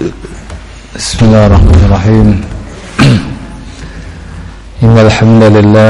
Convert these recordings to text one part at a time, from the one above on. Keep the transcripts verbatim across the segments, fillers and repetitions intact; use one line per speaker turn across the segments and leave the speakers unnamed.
Bismillahirrahmanirrahim. Innal hamdalillah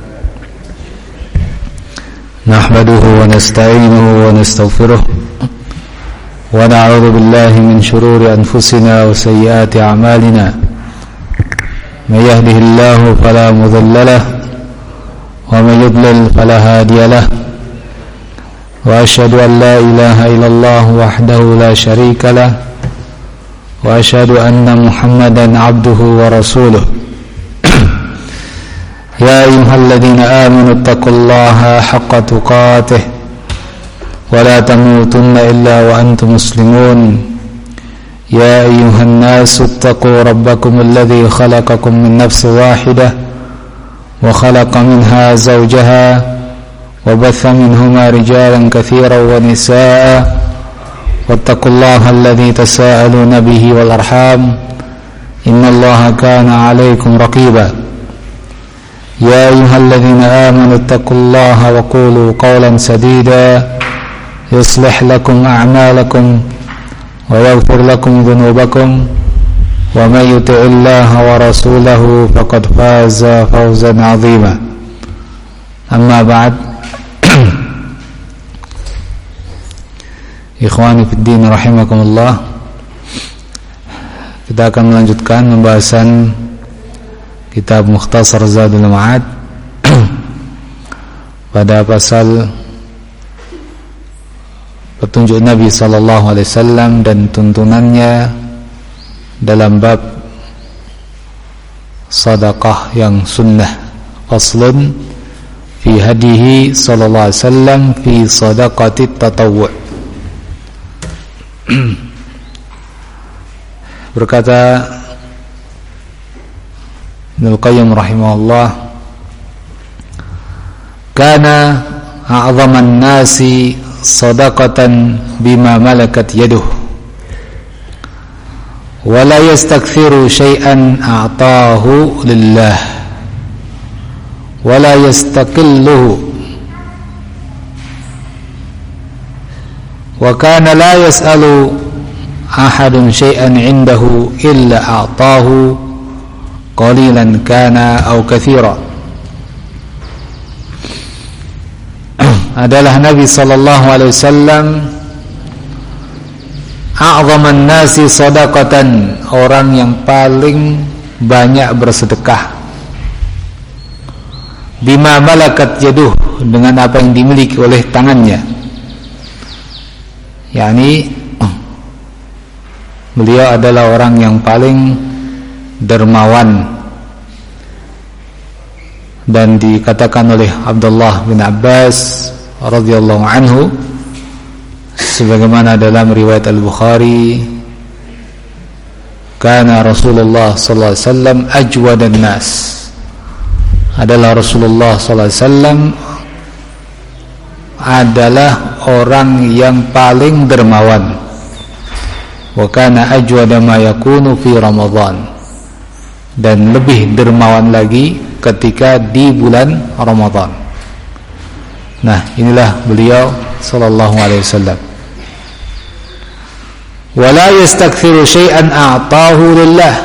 nahmaduhu wa nasta'inuhu wa nastaghfiruh wa na'udzu billahi min shururi anfusina wa sayyiati a'malina. May yahdihillahu fala mudilla lahu wa may yudlil fala hadiya lahu. Wa asyhadu an la ilaha illallah wahdahu la syarika lahu wa asyhadu anna Muhammadan abduhu wa rasuluh. Ya ayyuhalladzina amanu taqullaha haqqa tuqatih wa la tamutunna illa wa antum muslimun. Ya ayyuhan nasu taqu rabbakum alladzi khalaqakum min nafsin wahidah wa khalaqa minha zawjaha وبث منهما رجالا كثيرا ونساء واتقوا الله الذي تساءلون به والأرحام إن الله كان عليكم رقيبا يا أيها الذين آمنوا اتقوا الله وقولوا قولا سديدا يصلح لكم أعمالكم ويغفر لكم ذنوبكم ومن يطع الله ورسوله فقد فاز فوزا عظيما. أما بعد, Ikhwani fiddin rahimakumullah, kita akan melanjutkan pembahasan kitab Mukhtasar Zadul Ma'ad pada pasal petunjuk Nabi sallallahu alaihi wasallam dan tuntunannya dalam bab sedekah yang sunnah. Faslun fi hadihi sallallahu alaihi wasallam fi sadaqatit tatawwu'. Berkata Ibnu Qayyim rahimahullah, kana a'zaman nasi sadaqatan bima malakat yaduh wa la yastakthiru syai'an a'tahu lillah wa la yastaqilluhu wa kana la yas'alu ahadun syai'an 'indahu illa a'tahu qalilan kana aw katsira. Adalah Nabi sallallahu alaihi wasallam a'zaman nasi shadaqatan, orang yang paling banyak bersedekah, bima malakat yaduh, dengan apa yang dimiliki oleh tangannya. yakni beliau adalah orang yang paling dermawan, dan dikatakan oleh Abdullah bin Abbas radhiyallahu anhu sebagaimana dalam riwayat Al-Bukhari, kana Rasulullah sallallahu alaihi wasallam ajwadan nas, adalah Rasulullah sallallahu alaihi wasallam adalah orang yang paling dermawan. Wa kana ajwada ma yakunu fi Ramadan, dan lebih dermawan lagi ketika di bulan Ramadan. Nah, inilah beliau sallallahu alaihi wasallam. Wa la yastakthiru syai'an a'tahu lillah,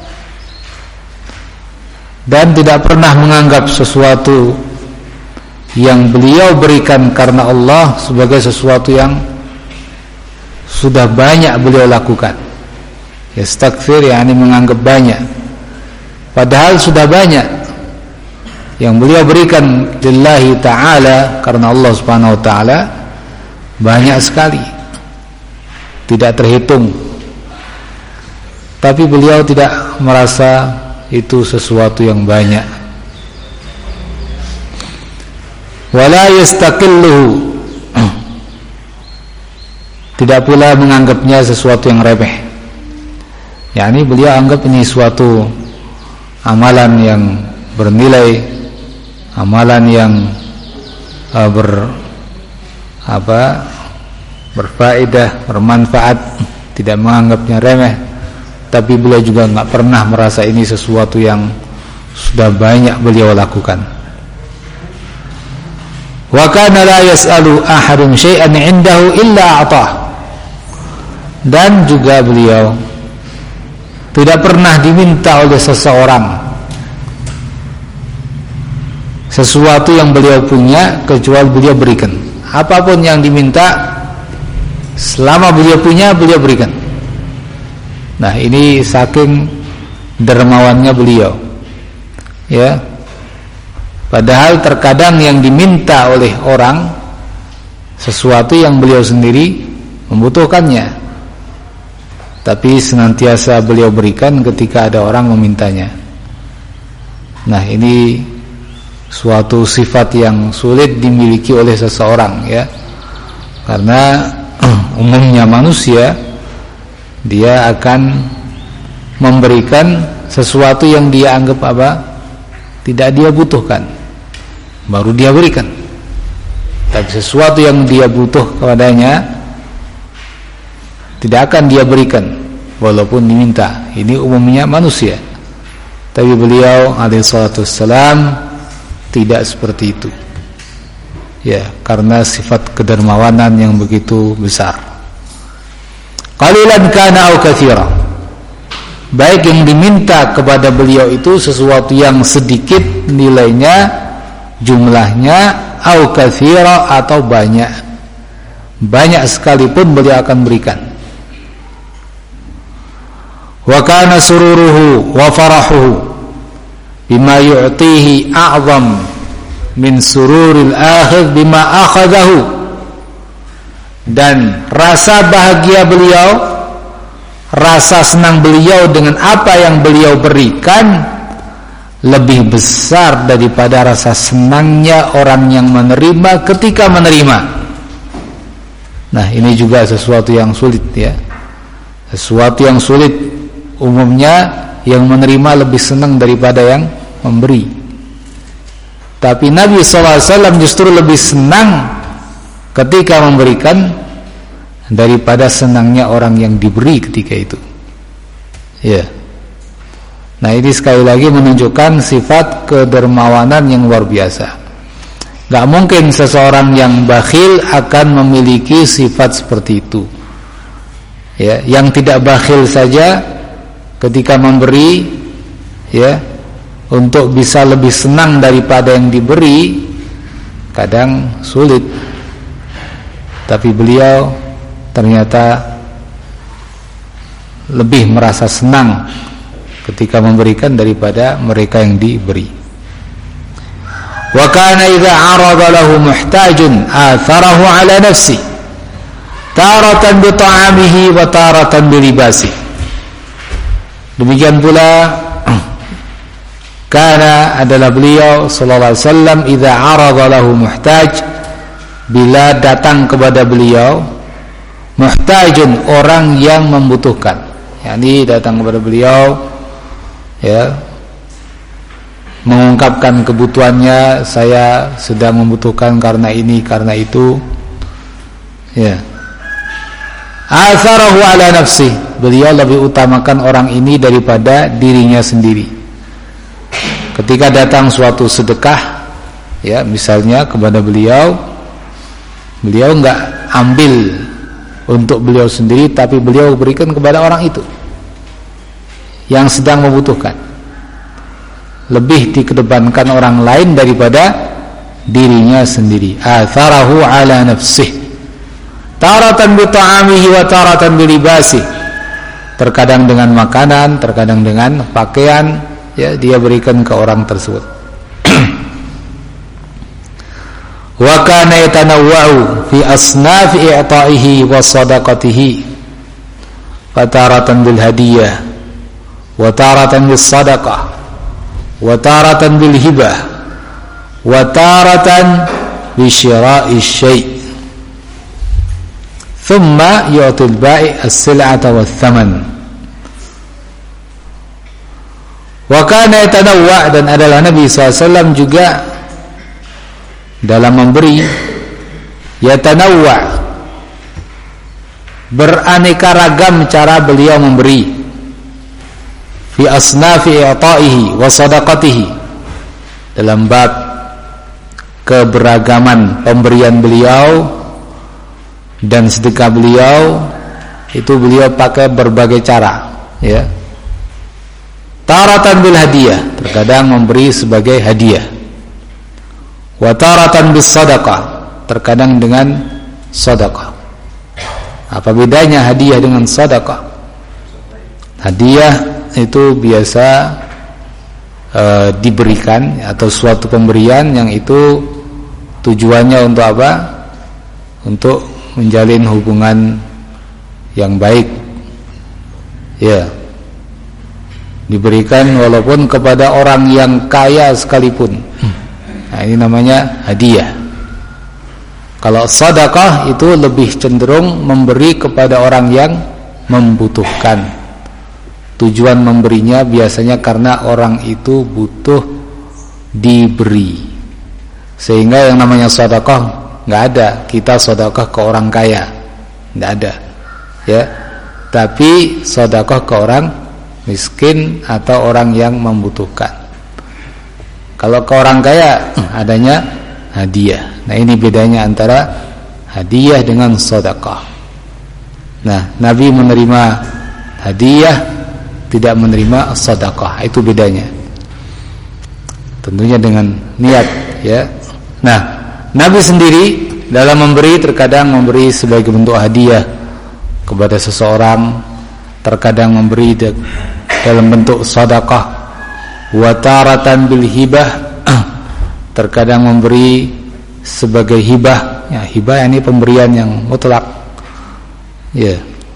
dan tidak pernah menganggap sesuatu yang beliau berikan karena Allah sebagai sesuatu yang sudah banyak beliau lakukan. Yastakthir yakni menganggap banyak, padahal sudah banyak yang beliau berikan lillahi ta'ala, karena Allah subhanahu wa ta'ala, banyak sekali, tidak terhitung. Tapi beliau tidak merasa itu sesuatu yang banyak. Wala yastaqilluhu, tidak pula menganggapnya sesuatu yang remeh. yakni beliau anggap ini suatu amalan yang bernilai, amalan yang uh, ber apa berfaedah, bermanfaat, tidak menganggapnya remeh. Tapi beliau juga enggak pernah merasa ini sesuatu yang sudah banyak beliau lakukan. Wa kana la yas'alu ahadun syai'an 'indahu illa a'tah, dan juga beliau tidak pernah diminta oleh seseorang sesuatu yang beliau punya kecuali beliau berikan. Apapun yang diminta, selama beliau punya, beliau berikan. Nah, ini saking dermawannya beliau, ya. Padahal terkadang yang diminta oleh orang sesuatu yang beliau sendiri membutuhkannya, tapi senantiasa beliau berikan ketika ada orang memintanya. Nah, ini suatu sifat yang sulit dimiliki oleh seseorang, ya, karena umumnya manusia dia akan memberikan sesuatu yang dia anggap apa tidak dia butuhkan, baru dia berikan. Tapi sesuatu yang dia butuh kepadanya tidak akan dia berikan walaupun diminta. Ini umumnya manusia. Tapi beliau alaihi salatu wassalam tidak seperti itu, ya, karena sifat kedermawanan yang begitu besar. Qalilan kana au katsira, baik yang diminta kepada beliau itu sesuatu yang sedikit nilainya, jumlahnya, au katsira atau banyak, banyak sekalipun beliau akan berikan. Wa kana sururuhu wa farahuhu bima yu'tihi a'zam min sururil akhir bima akhadahu, dan rasa bahagia beliau, rasa senang beliau dengan apa yang beliau berikan lebih besar daripada rasa senangnya orang yang menerima ketika menerima. Nah, ini juga sesuatu yang sulit, ya, sesuatu yang sulit. Umumnya yang menerima lebih senang daripada yang memberi. Tapi Nabi shallallahu alaihi wasallam justru lebih senang ketika memberikan daripada senangnya orang yang diberi ketika itu, ya. Nah, ini sekali lagi menunjukkan sifat kedermawanan yang luar biasa. Gak mungkin seseorang yang bakhil akan memiliki sifat seperti itu, ya. Yang tidak bakhil saja ketika memberi, ya, untuk bisa lebih senang daripada yang diberi kadang sulit. Tapi beliau ternyata lebih merasa senang ketika memberikan daripada mereka yang diberi. Wa kana idza arada lahu muhtajun atharahu ala nafsi taratan bi ta'amihi wa taratan bi libasi. Demikian pula karena adalah beliau sallallahu alaihi wasallam idza arada lahu muhtaj, bila datang kepada beliau muhtajun, orang yang membutuhkan, yakni datang kepada beliau, ya, mengungkapkan kebutuhannya, saya sedang membutuhkan karena ini karena itu, ya. Atharahu ala nafsi, beliau lebih utamakan orang ini daripada dirinya sendiri. Ketika datang suatu sedekah, ya, misalnya kepada beliau, beliau enggak ambil untuk beliau sendiri, tapi beliau berikan kepada orang itu yang sedang membutuhkan. Lebih dikedepankan orang lain daripada dirinya sendiri. Atharahu ala nafsih taratan bi ta'amihi wa taratan bi libasi, terkadang dengan makanan, terkadang dengan pakaian, ya, dia berikan ke orang tersebut. Wa kana yatanawwa'u fi asnafi i'ta'ihi wa sadaqatihi, fataratan bil hadiyah wa taratan bis sadaqah wa taratan bil hibah wa taratan bi syira'i syai', thumma yu'til bai' as-sil'ata wath-thaman. Wa kana yatanawwa', dan adalah Nabi sallallahu alaihi wasallam juga dalam memberi yatanawwa', beraneka ragam cara beliau memberi, fi asnafi i'ta'ihi wa sadaqatihi, dalam bab keberagaman pemberian beliau dan sedekah beliau, itu beliau pakai berbagai cara, ya. Taratan bil hadiah, terkadang memberi sebagai hadiah. Wa taratan bis sadaqah, terkadang dengan sedekah. Apa bedanya hadiah dengan sedekah? Hadiah itu biasa e, diberikan atau suatu pemberian yang itu tujuannya untuk apa? Untuk menjalin hubungan yang baik. Ya. Diberikan walaupun kepada orang yang kaya sekalipun. Nah, ini namanya hadiah. Kalau sedekah itu lebih cenderung memberi kepada orang yang membutuhkan. Tujuan memberinya biasanya karena orang itu butuh diberi. Sehingga yang namanya sedekah enggak ada. Kita sedekah ke orang kaya. Enggak ada. Ya. Tapi sedekah ke orang miskin atau orang yang membutuhkan. Kalau ke orang kaya adanya hadiah. Nah, ini bedanya antara hadiah dengan sedekah. Nah, Nabi menerima hadiah, tidak menerima sedekah. Itu bedanya. Tentunya dengan niat, ya. Nah, Nabi sendiri dalam memberi terkadang memberi sebagai bentuk hadiah kepada seseorang, terkadang memberi dalam bentuk sedekah. Wa taratan bil hibah, terkadang memberi sebagai hibah. Ya, hibah ini pemberian yang mutlak. Ya.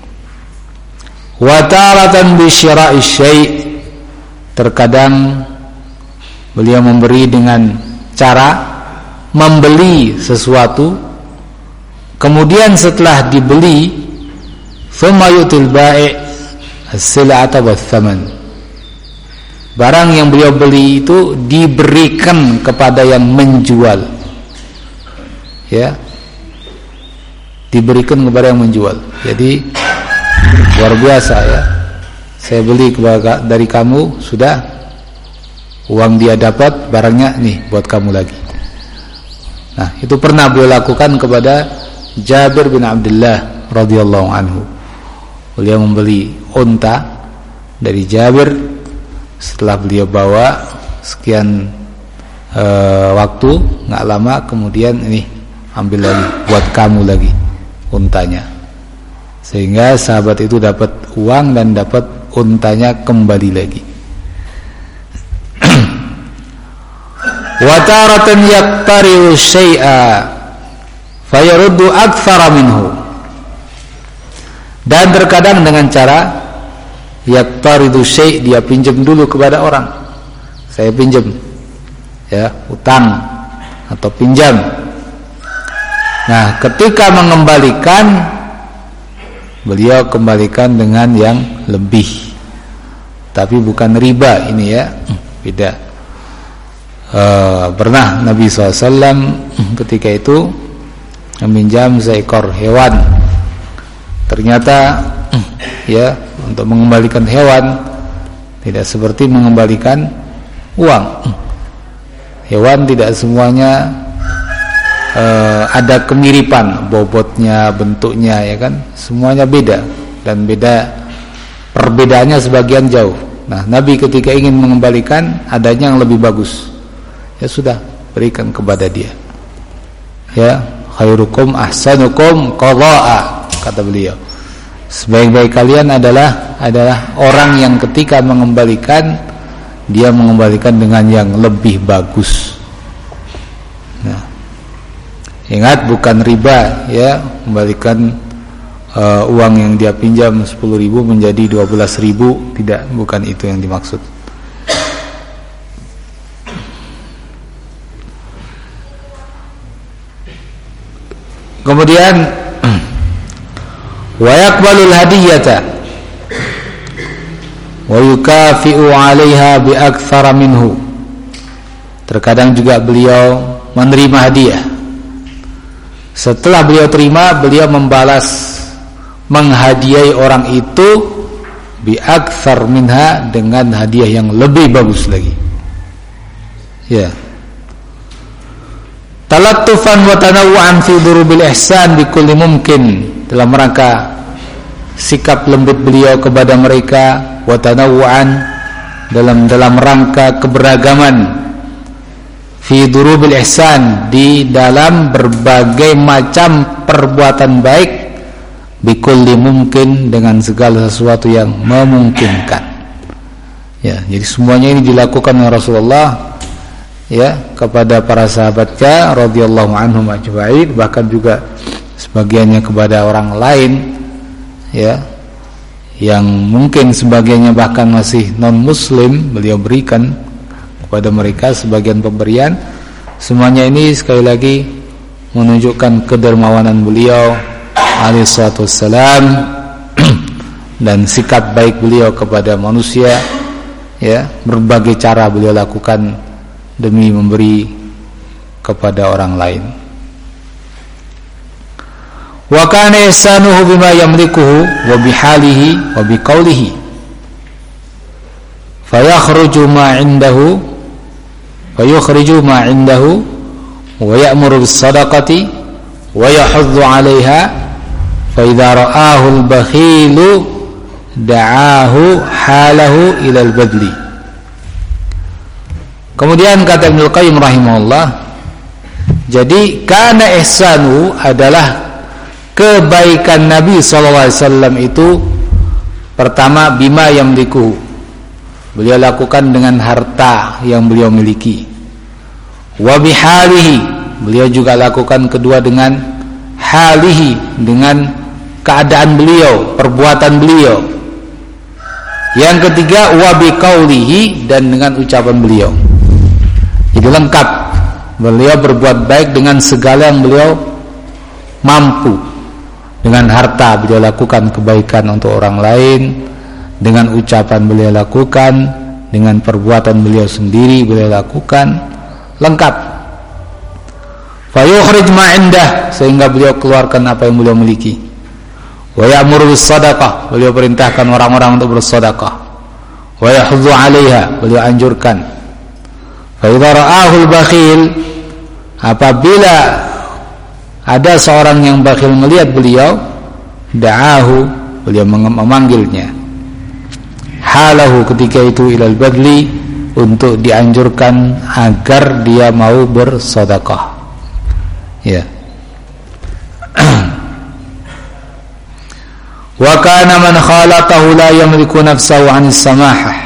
Wa taratan bi syira'i syai', terkadang beliau memberi dengan cara membeli sesuatu, kemudian setelah dibeli thumma yutil bai' as-sil'ata wath-thaman. Barang yang beliau beli itu diberikan kepada yang menjual. Ya. Diberikan kepada yang menjual. Jadi luar biasa, ya. Saya beli kepada, dari kamu, sudah uang dia dapat, barangnya nih buat kamu lagi. Nah, itu pernah beliau lakukan kepada Jabir bin Abdullah radhiyallahu anhu. Beliau membeli unta dari Jabir. Setelah beliau bawa sekian e, waktu, nggak lama kemudian ini ambil lagi buat kamu lagi untanya, sehingga sahabat itu dapat uang dan dapat untanya kembali lagi. Wa taratan yaqtari'u syai'a fayaruddu aktsara minhu, dan terkadang dengan cara yaqtaridu syai', dia pinjam dulu kepada orang. Saya pinjam, ya, utang atau pinjam. Nah, ketika mengembalikan, beliau kembalikan dengan yang lebih, tapi bukan riba ini, ya, beda. E, pernah Nabi shallallahu alaihi wasallam ketika itu meminjam seekor hewan. Ternyata, ya, untuk mengembalikan hewan tidak seperti mengembalikan uang. Hewan tidak semuanya uh, ada kemiripan, bobotnya, bentuknya, ya kan, semuanya beda, dan beda, perbedaannya sebagian jauh. Nah, Nabi ketika ingin mengembalikan adanya yang lebih bagus, ya sudah, berikan kepada dia. Ya, khairukum ahsanukum qadha'a, kata beliau. Sebaik-baik kalian adalah adalah orang yang ketika mengembalikan, dia mengembalikan dengan yang lebih bagus. Nah, ingat, bukan riba, ya, kembalikan uh, uang yang dia pinjam sepuluh ribu menjadi dua belas ribu, tidak, bukan itu yang dimaksud. Kemudian wa yaqbalul hadiyata wa yukafi'u 'alaiha bi aktsara minhu, terkadang juga beliau menerima hadiah. Setelah beliau terima, beliau membalas, menghadiahi orang itu bi aktsar minha, dengan hadiah yang lebih bagus lagi. Ya. Talattufan wa tanawwu'an fi durubil ihsan bi kulli mumkin, dalam rangka sikap lembut beliau kepada mereka, wa tanawwu'an, dalam dalam rangka keberagaman fi durubil ihsan, di dalam berbagai macam perbuatan baik, bikulli mungkin, dengan segala sesuatu yang memungkinkan. Ya, jadi semuanya ini dilakukan oleh Rasulullah ya kepada para sahabatnya radhiyallahu anhum ajma'in, bahkan juga sebagiannya kepada orang lain ya yang mungkin sebagiannya bahkan masih non muslim, beliau berikan kepada mereka sebagian pemberian. Semuanya ini sekali lagi menunjukkan kedermawanan beliau alaihi salatu wassalam dan sikap baik beliau kepada manusia ya. Berbagai cara beliau lakukan demi memberi kepada orang lain. Wa kana ihsanuhu bima yamlikuhu wa bihalihi wa biqaulihi fayakhruju ma 'indahu fayukhriju ma 'indahu wa ya'muru bis sadaqati wa yahuddu 'alayha fa idza ra'ahu al-bakhilu da'ahu halahu ila al-badli. Kemudian kata Ibnu Qayyim rahimahullah, jadi kana ihsanu adalah kebaikan Nabi sallallahu alaihi wasallam itu pertama bima yamliku, beliau lakukan dengan harta yang beliau miliki. Wa bihalihi, beliau juga lakukan kedua dengan halihi, dengan keadaan beliau, perbuatan beliau. Yang ketiga wa biqaulihi, dan dengan ucapan beliau. Itu lengkap. Beliau berbuat baik dengan segala yang beliau mampu. Dengan harta beliau lakukan kebaikan untuk orang lain, dengan ucapan beliau lakukan, dengan perbuatan beliau sendiri beliau lakukan, lengkap. Fayukhrij ma 'indah, sehingga beliau keluarkan apa yang beliau miliki. Wa ya'muru bis shadaqah, beliau perintahkan orang-orang untuk bersedekah. Wa yahuddu 'alaiha, beliau anjurkan. Fa idza ra'ahu al-bakhil, apabila ada seorang yang bakhil melihat beliau, da'ahu, beliau memanggilnya, halahu, ketika itu ilal badli, untuk dianjurkan agar dia mau bersedekah. Ya. Wa kana man khalatahu la yamliku nafsahu 'anis samahah.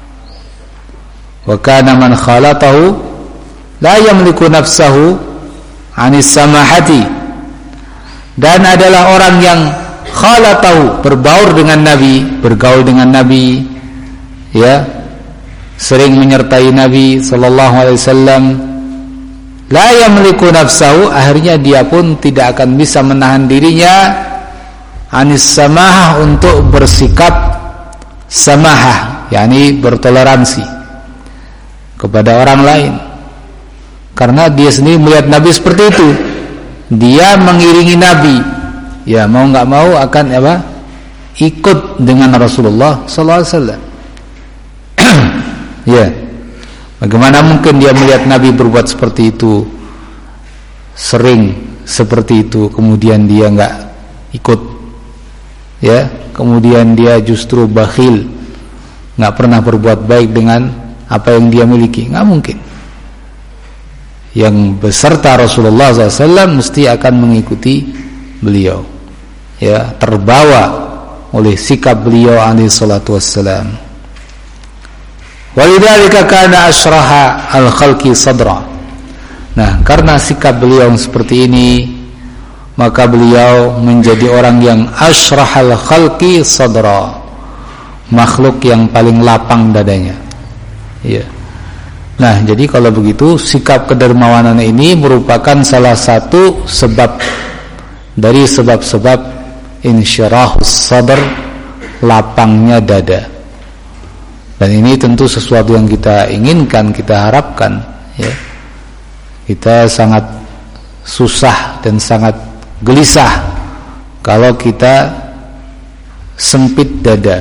Wa kana man khalatahu la yamliku nafsahu 'anis samahati. Dan adalah orang yang khalatahu, berbaur dengan Nabi, bergaul dengan Nabi, ya, sering menyertai Nabi sallallahu alaihi wasallam, la yamliku nafsahu, akhirnya dia pun tidak akan bisa menahan dirinya anis samahah, untuk bersikap samahah, yakni bertoleransi kepada orang lain. Karena dia sendiri melihat Nabi seperti itu, dia mengiringi Nabi, ya mau nggak mau akan apa? Ikut dengan Rasulullah sallallahu alaihi wasallam. Ya, bagaimana mungkin dia melihat Nabi berbuat seperti itu, sering seperti itu, kemudian dia nggak ikut, ya, kemudian dia justru bakhil, nggak pernah berbuat baik dengan apa yang dia miliki, nggak mungkin. Yang beserta Rasulullah sallallahu alaihi wasallam mesti akan mengikuti beliau, ya, terbawa oleh sikap beliau alaihi salatu wassalam. Walidzalika kana asyraha al-khalqi sadra. Nah, karena sikap beliau seperti ini, maka beliau menjadi orang yang asyrahal khalqi sadra, makhluk yang paling lapang dadanya. Ya. Nah, jadi kalau begitu, sikap kedermawanan ini merupakan salah satu sebab dari sebab-sebab insyirahus sadr, lapangnya dada. Dan ini tentu sesuatu yang kita inginkan, kita harapkan, ya. Kita sangat susah dan sangat gelisah kalau kita sempit dada.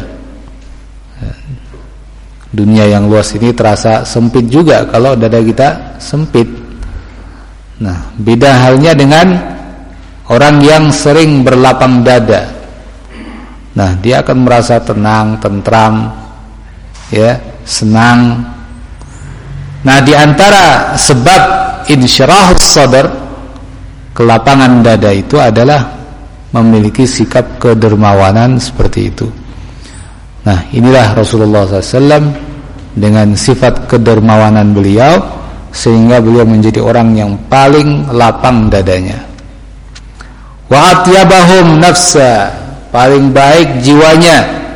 Dunia yang luas ini terasa sempit juga kalau dada kita sempit. Nah, beda halnya dengan orang yang sering berlapang dada. Nah, dia akan merasa tenang, tentram, ya, senang. Nah, di antara sebab insyirahus sadr, kelapangan dada itu adalah memiliki sikap kedermawanan seperti itu. Nah, inilah Rasulullah shallallahu alaihi wasallam dengan sifat kedermawanan beliau, sehingga beliau menjadi orang yang paling lapang dadanya. Wa atyabahum nafsa, paling baik jiwanya.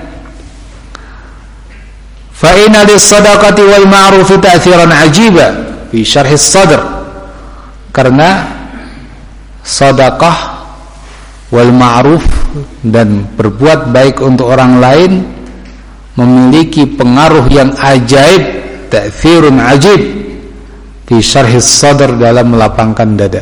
Fa inna lis-shadaqati wal ma'rufi ta'thiran 'ajiba fi syarh as-sadr. Karena sedekah wal ma'ruf dan berbuat baik untuk orang lain memiliki pengaruh yang ajaib, ta'thirun 'ajib fi syarh as-sadr, dalam melapangkan dada.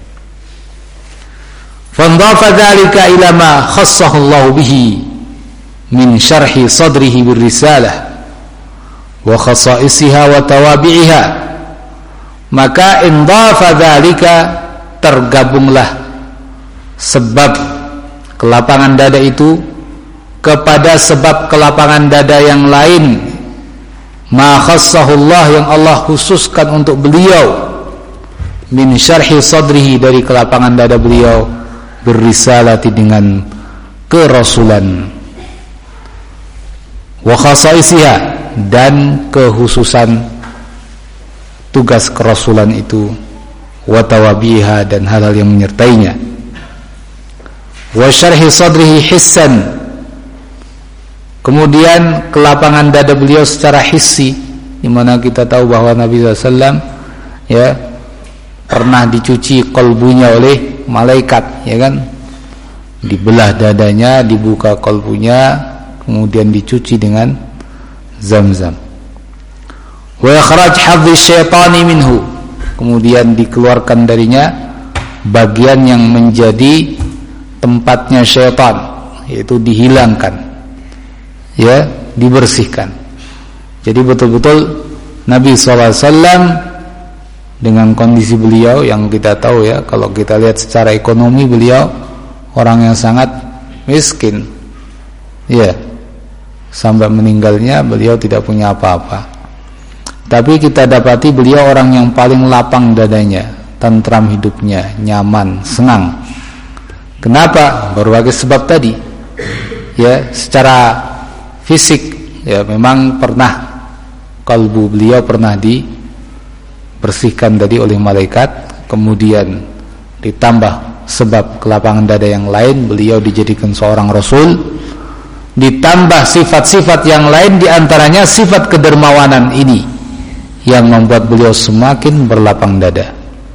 Fandhafa dzalika ila ma khassahu Allah bihi min syarhi sadrihi bir risalah wa khasaisiha wa tawabi'iha. Maka indhafa dzalika, tergabunglah sebab kelapangan dada itu kepada sebab kelapangan dada yang lain, ma khassahullah, yang Allah khususkan untuk beliau, min syarhi sadrihi, dari kelapangan dada beliau, berrisalati, dengan kerasulan, wa khasaisiha, dan kekhususan tugas kerasulan itu, wa tawabiha, dan hal-hal yang menyertainya, wa syarhi sadrihi hissan, kemudian kelapangan dada beliau secara hissi, di mana kita tahu bahwa Nabi sallallahu alaihi wasallam ya pernah dicuci kolbunya oleh malaikat, ya kan, dibelah dadanya, dibuka kolbunya, kemudian dicuci dengan Zam-zam. Wa ikhraj hadhi syaitani minhu, kemudian dikeluarkan darinya bagian yang menjadi tempatnya syaitan, yaitu dihilangkan, ya, dibersihkan. Jadi betul-betul Nabi sallallahu alaihi wasallam dengan kondisi beliau yang kita tahu, ya, kalau kita lihat secara ekonomi, beliau orang yang sangat miskin, ya, sampai meninggalnya beliau tidak punya apa-apa. Tapi kita dapati beliau orang yang paling lapang dadanya, tentram hidupnya, nyaman, senang. Kenapa? Berbagai sebab tadi. Ya, secara fisik, ya, memang pernah kalbu beliau pernah dibersihkan tadi oleh malaikat, kemudian ditambah sebab kelapangan dada yang lain, beliau dijadikan seorang rasul, ditambah sifat-sifat yang lain, diantaranya sifat kedermawanan ini yang membuat beliau semakin berlapang dada.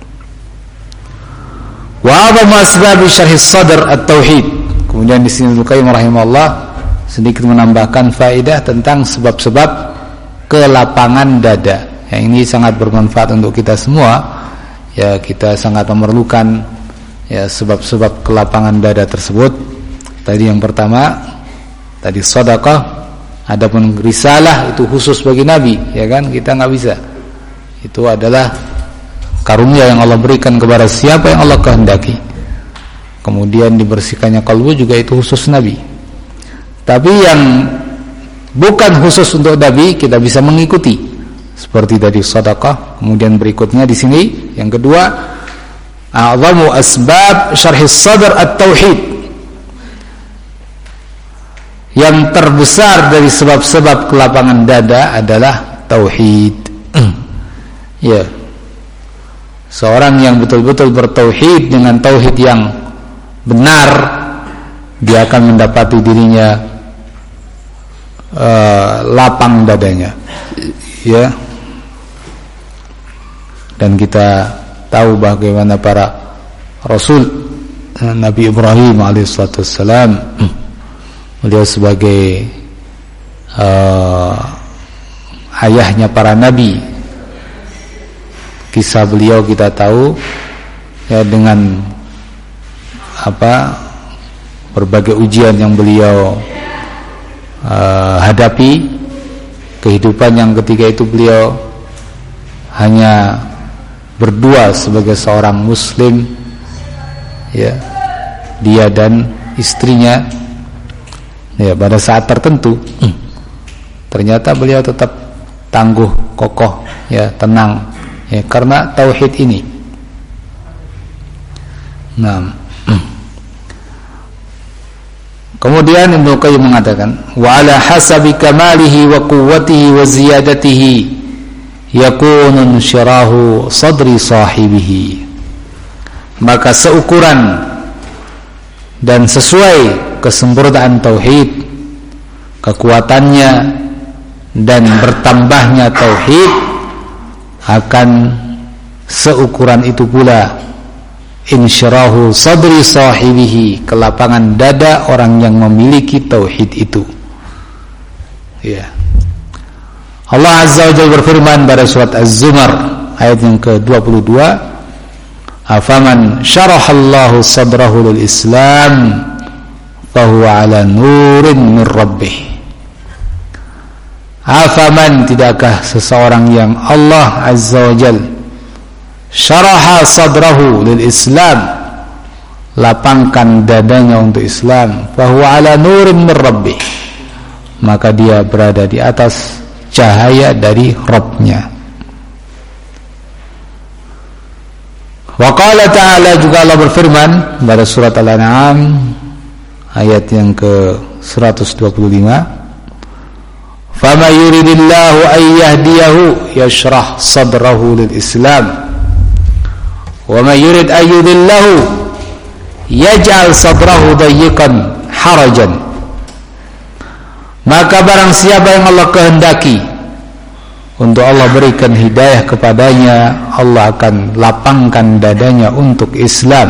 Wa a'zamu asbabi syarh sadr at-tauhid. Kemudian di sini Ibnu Qayyim rahimahullah sedikit menambahkan faedah tentang sebab-sebab kelapangan dada. Yang ini sangat bermanfaat untuk kita semua. Ya, kita sangat memerlukan, ya, sebab-sebab kelapangan dada tersebut. Tadi yang pertama tadi sedekah, adapun risalah itu khusus bagi Nabi, ya kan, kita nggak bisa. Itu adalah karunia yang Allah berikan kepada siapa yang Allah kehendaki. Kemudian dibersihkannya kalbu juga itu khusus Nabi. Tapi yang bukan khusus untuk Nabi kita bisa mengikuti, seperti tadi sedekah. Kemudian berikutnya di sini yang kedua, a'zamu asbab syarh sadr at-tauhid. Yang terbesar dari sebab-sebab kelapangan dada adalah tauhid. Ya, seorang yang betul-betul bertauhid dengan tauhid yang benar, dia akan mendapati dirinya uh, lapang dadanya. Ya, dan kita tahu bagaimana para Rasul, Nabi Ibrahim alaihissalatu wassalam, beliau sebagai uh, ayahnya para nabi, kisah beliau kita tahu, ya, dengan apa berbagai ujian yang beliau uh, hadapi, kehidupan yang ketika itu beliau hanya berdua sebagai seorang muslim, ya, dia dan istrinya. Ya, pada saat tertentu ternyata beliau tetap tangguh, kokoh, ya, tenang, ya, karena tauhid ini. Nah, kemudian Ibnu Qayyim mengatakan, wa ala hasabi kamalihi wa quwwatihi wa ziyadatihi yakunu syarahu sadri sahibihi. Maka seukuran dan sesuai kesempurnaan tauhid, kekuatannya dan bertambahnya tauhid, akan seukuran itu pula insyarahu sadri sahibihi, kelapangan dada orang yang memiliki tauhid itu. Ya. Allah Azza wa Jalla berfirman pada surat Az-Zumar ayat yang ke dua puluh dua, afaman syarahallahu sadrahu lil Islam fahuwa ala nurin min rabbih. Afaman, tidakkah seseorang yang Allah Azza wa Jalla syaraha sadrahu lil Islam, lapangkan dadanya untuk Islam, fahuwa ala nurin min rabbih, maka dia berada di atas cahaya dari Rabb-Nya. Wa qala ta'ala, juga Allah berfirman pada surat Al-An'am ayat yang ke seratus dua puluh lima, fama yuridillahu an yahdiyahu yashrah sadrahu lil Islam wa ma yurid an yudillahu yaj'al sadrahu dayyiqan harajan. Maka barang siapa yang Allah kehendaki untuk Allah berikan hidayah kepadanya, Allah akan lapangkan dadanya untuk Islam.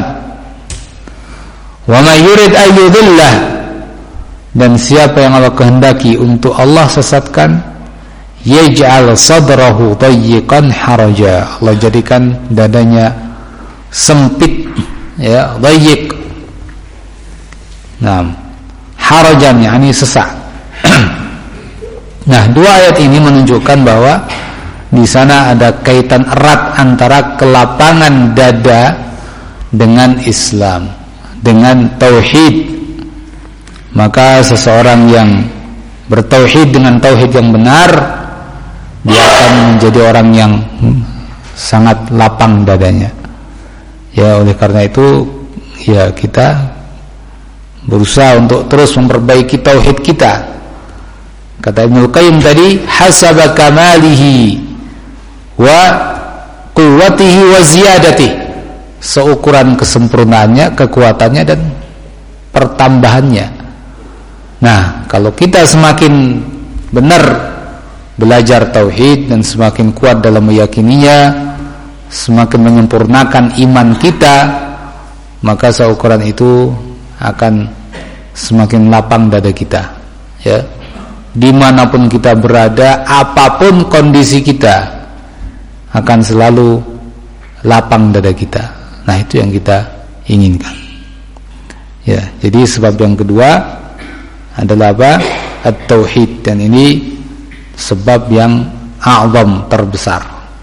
Wa may yurid an yudillah, dan siapa yang Allah kehendaki untuk Allah sesatkan, yaj'al sadrahu dayyiqan haraja, Allah jadikan dadanya sempit, ya, dayyiq. Nah, harajan yakni sesak. Nah, dua ayat ini menunjukkan bahwa di sana ada kaitan erat antara kelapangan dada dengan Islam, dengan tauhid. Maka seseorang yang bertauhid dengan tauhid yang benar, dia akan menjadi orang yang sangat lapang dadanya. Ya, oleh karena itu, ya, kita berusaha untuk terus memperbaiki tauhid kita. Kata Ibnu Qayyim tadi, hasaba kamalihi wa quwwatihi wa ziyadatihi, seukuran kesempurnaannya, kekuatannya dan pertambahannya. Nah, kalau kita semakin benar belajar tauhid dan semakin kuat dalam meyakininya, semakin menyempurnakan iman kita, maka seukuran itu akan semakin lapang dada kita, ya. Dimanapun kita berada, apapun kondisi kita, akan selalu lapang dada kita. Nah, itu yang kita inginkan. Ya, jadi sebab yang kedua adalah apa? At-tauhid, dan ini sebab yang a'zam, terbesar.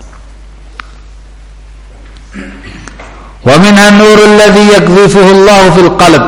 Wa min an-nurul ladzi yakdhifuhu Allahu fil qalb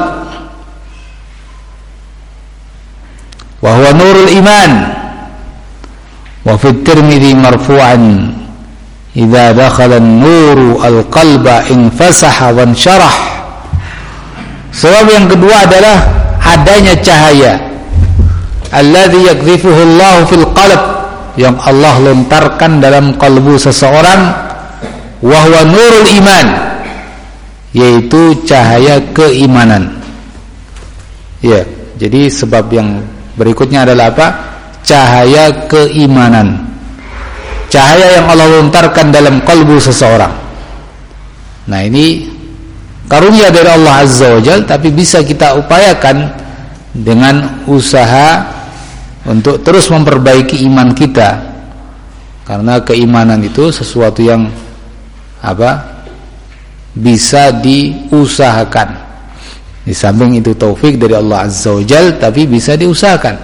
wa huwa nurul iman. Wa fi at-Tirmidzi marfu'an, idza dakhala an-nuru al-qalba infasaha wa insyarah. Sebab yang kedua adalah adanya cahaya, alladzi yakdhifuhu Allahu fil qalb, yang Allah lontarkan dalam kalbu seseorang, wa huwa nurul iman, yaitu cahaya keimanan. Ya, jadi sebab yang berikutnya adalah apa? Cahaya keimanan, cahaya yang Allah lontarkan dalam kalbu seseorang. Nah, ini karunia dari Allah Azza wa Jalla, tapi bisa kita upayakan dengan usaha untuk terus memperbaiki iman kita, karena keimanan itu sesuatu yang apa? Bisa diusahakan. Di samping itu taufik dari Allah Azza wa Jalla, tapi bisa diusahakan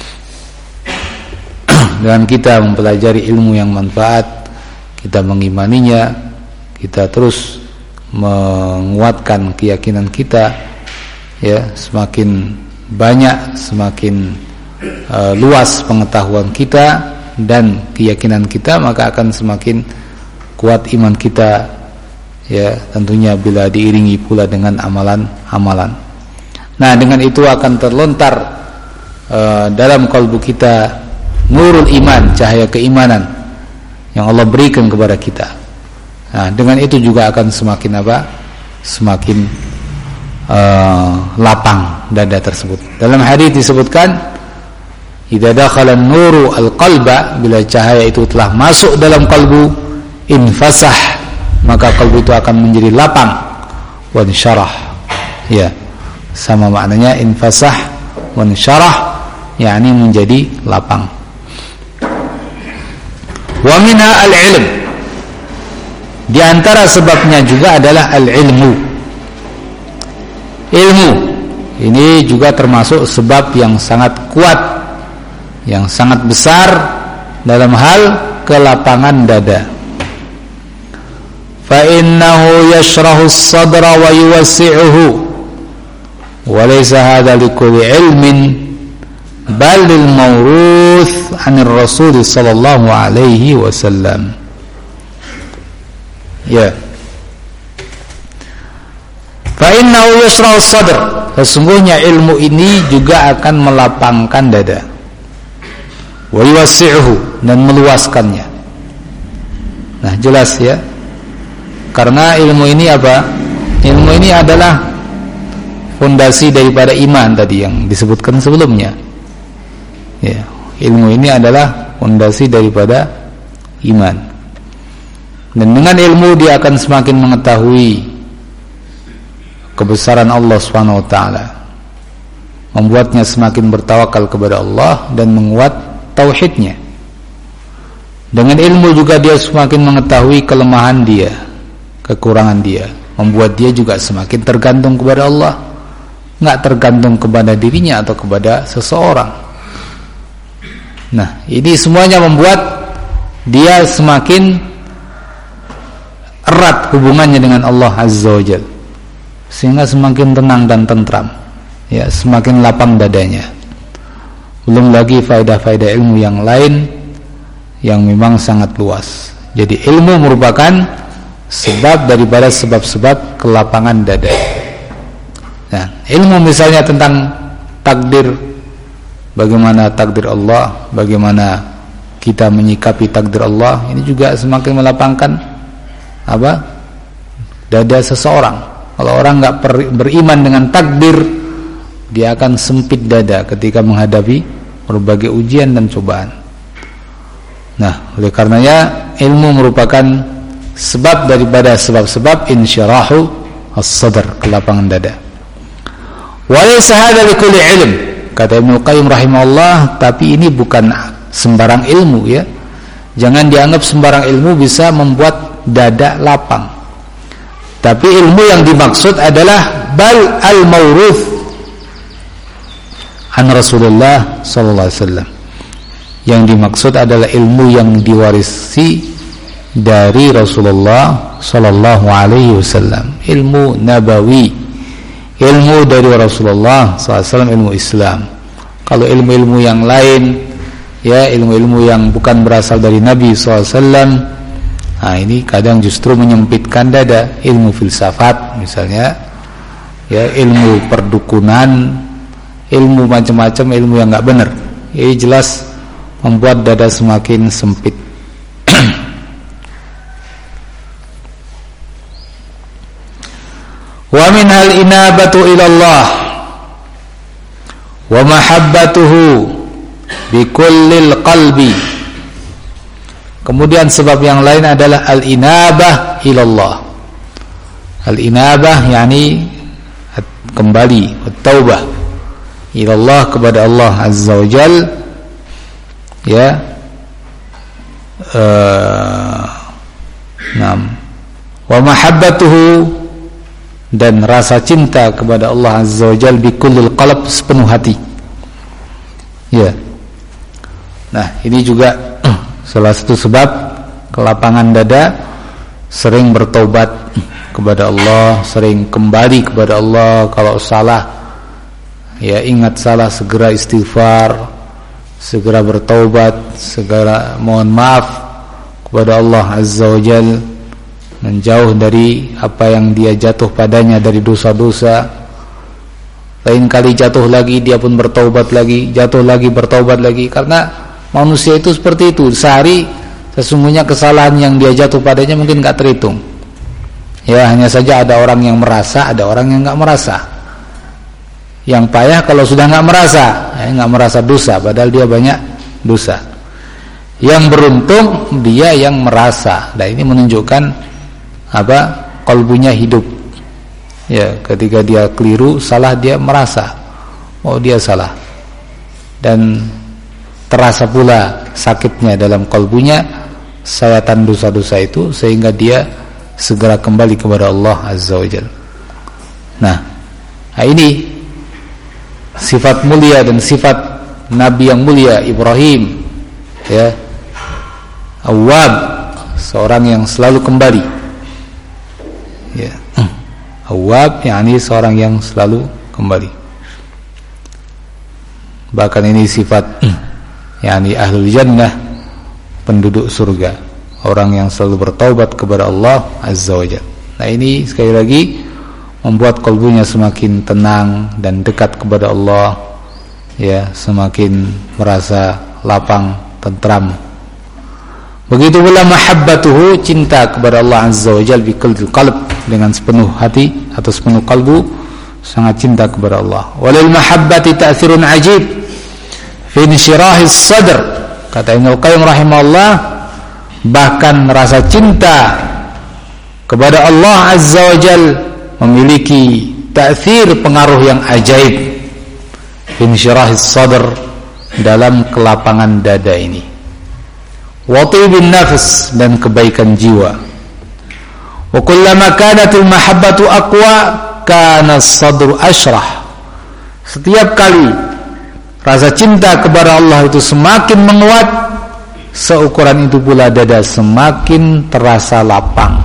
dengan kita mempelajari ilmu yang manfaat, kita mengimaninya, kita terus menguatkan keyakinan kita, ya, semakin banyak, semakin uh, luas pengetahuan kita, dan keyakinan kita, maka akan semakin kuat iman kita, ya, tentunya bila diiringi pula dengan amalan-amalan. Nah, dengan itu akan terlontar uh, dalam kalbu kita nurul iman, cahaya keimanan yang Allah berikan kepada kita. Nah, dengan itu juga akan semakin apa? Semakin uh, lapang dada tersebut. Dalam hadis disebutkan, idza dakhala an-nuru al-qalba, bila cahaya itu telah masuk dalam kalbu, infasah, maka kalbu itu akan menjadi lapang, wan syarah. Ya, sama maknanya infasah wan syarah, yakni menjadi lapang. Wa minha al-ilm, di antara sebabnya juga adalah al-ilmu. Ilmu ini juga termasuk sebab yang sangat kuat, yang sangat besar dalam hal kelapangan dada. Fa innahu yashrahu as-sadra wa yuwassi'uhu, wa laysa hadha likulli ilmin bal lil mawruth 'anir rasul sallallahu alaihi wasallam. Ya. Fa innahu yashrahu as-sadr, sesungguhnya ilmu ini juga akan melapangkan dada. Wa yuwassi'uhu, dan meluaskannya. Nah, jelas ya. Karena ilmu ini apa? Ilmu ini adalah fondasi daripada iman tadi yang disebutkan sebelumnya. Ya, ilmu ini adalah fondasi daripada iman. Dan dengan ilmu dia akan semakin mengetahui kebesaran Allah Subhanahu wa taala, membuatnya semakin bertawakal kepada Allah dan menguat tauhidnya. Dengan ilmu juga dia semakin mengetahui kelemahan dia, kekurangan dia, membuat dia juga semakin tergantung kepada Allah, enggak tergantung kepada dirinya atau kepada seseorang. Nah, ini semuanya membuat dia semakin erat hubungannya dengan Allah Azza wa Jalla, sehingga semakin tenang dan tentram, ya, semakin lapang dadanya. Belum lagi faedah-faedah ilmu yang lain yang memang sangat luas. Jadi ilmu merupakan sebab daripada sebab-sebab kelapangan dada. Nah, ilmu misalnya tentang takdir, bagaimana takdir Allah, bagaimana kita menyikapi takdir Allah, ini juga semakin melapangkan apa? Dada seseorang. Kalau orang enggak beriman dengan takdir, dia akan sempit dada ketika menghadapi berbagai ujian dan cobaan. Nah, oleh karenanya ilmu merupakan sebab daripada sebab-sebab insyirahu as-sadr, kelapangan dada. Wa laysa hadha likulli ilm, kata Ibnu Qayyim rahimahullah, tapi ini bukan sembarang ilmu, ya. Jangan dianggap sembarang ilmu bisa membuat dada lapang. Tapi ilmu yang dimaksud adalah bal al-mawruth an Rasulullah sallallahu alaihi wasallam. Yang dimaksud adalah ilmu yang diwarisi dari Rasulullah sallallahu alaihi wasallam, ilmu nabawi, ilmu dari Rasulullah sallallahu alaihi wasallam, ilmu Islam. Kalau ilmu-ilmu yang lain, ya, ilmu-ilmu yang bukan berasal dari Nabi sallallahu alaihi wasallam, nah ini kadang justru menyempitkan dada. Ilmu filsafat misalnya, ya, ilmu perdukunan, ilmu macam-macam, ilmu yang enggak benar, ini jelas membuat dada semakin sempit. Wa minhal inabatu ilallah wa mahabbatuhu bikullil qalbi. Kemudian sebab yang lain adalah al-inabah ilallah. Al-inabah yakni kembali, at-taubah ilallah, kepada Allah Azza wa Jal, ya. Uh, Naam. Wa mahabbatuhu, dan rasa cinta kepada Allah Azza wa Jalla bikullil qalb, sepenuh hati. Ya. Nah, ini juga salah satu sebab kelapangan dada, sering bertobat kepada Allah, sering kembali kepada Allah. Kalau salah, ya, ingat salah segera istighfar, segera bertaubat, segera mohon maaf kepada Allah Azza wa Jalla, menjauh dari apa yang dia jatuh padanya dari dosa-dosa. Lain kali jatuh lagi dia pun bertaubat lagi, jatuh lagi bertaubat lagi, karena manusia itu seperti itu. Sehari sesungguhnya kesalahan yang dia jatuh padanya mungkin gak terhitung. Ya, hanya saja ada orang yang merasa, ada orang yang gak merasa. Yang payah kalau sudah gak merasa, ya, gak merasa dosa, padahal dia banyak dosa. Yang beruntung dia yang merasa. Nah, ini menunjukkan apa? Qalbunya hidup. Ya, ketika dia keliru, salah, dia merasa oh dia salah, dan terasa pula sakitnya dalam kalbunya sayatan dosa-dosa itu, sehingga dia segera kembali kepada Allah Azza wa Jalla. Nah, ini sifat mulia dan sifat Nabi yang mulia Ibrahim, ya, Awwab, seorang yang selalu kembali, ya. Awwab, yakni seorang yang selalu kembali. Bahkan ini sifat yakni ahlul jannah, penduduk surga, orang yang selalu bertaubat kepada Allah Azza wa Jalla. Nah, ini sekali lagi membuat kalbunya semakin tenang dan dekat kepada Allah, ya, semakin merasa lapang, tentram. Begitu pula mahabbatuhu, cinta kepada Allah Azza wa Jalla biqalbil qalb, dengan sepenuh hati atau sepenuh kalbu, sangat cinta kepada Allah. Walil mahabbati ta'thirun ajib fi insyirahis sadr, kata Ibnu Qayyim rahimahullah, bahkan rasa cinta kepada Allah Azza wa Jalla memiliki ta'thir, pengaruh yang ajaib, fi insyirahis sadr, dalam kelapangan dada ini, wa tibin nafs, dan kebaikan jiwa. Wa kullama kanatil mahabbatu aqwa kana as-sadru ashrah. Setiap kali rasa cinta kepada Allah itu semakin menguat, seukuran itu pula dada semakin terasa lapang.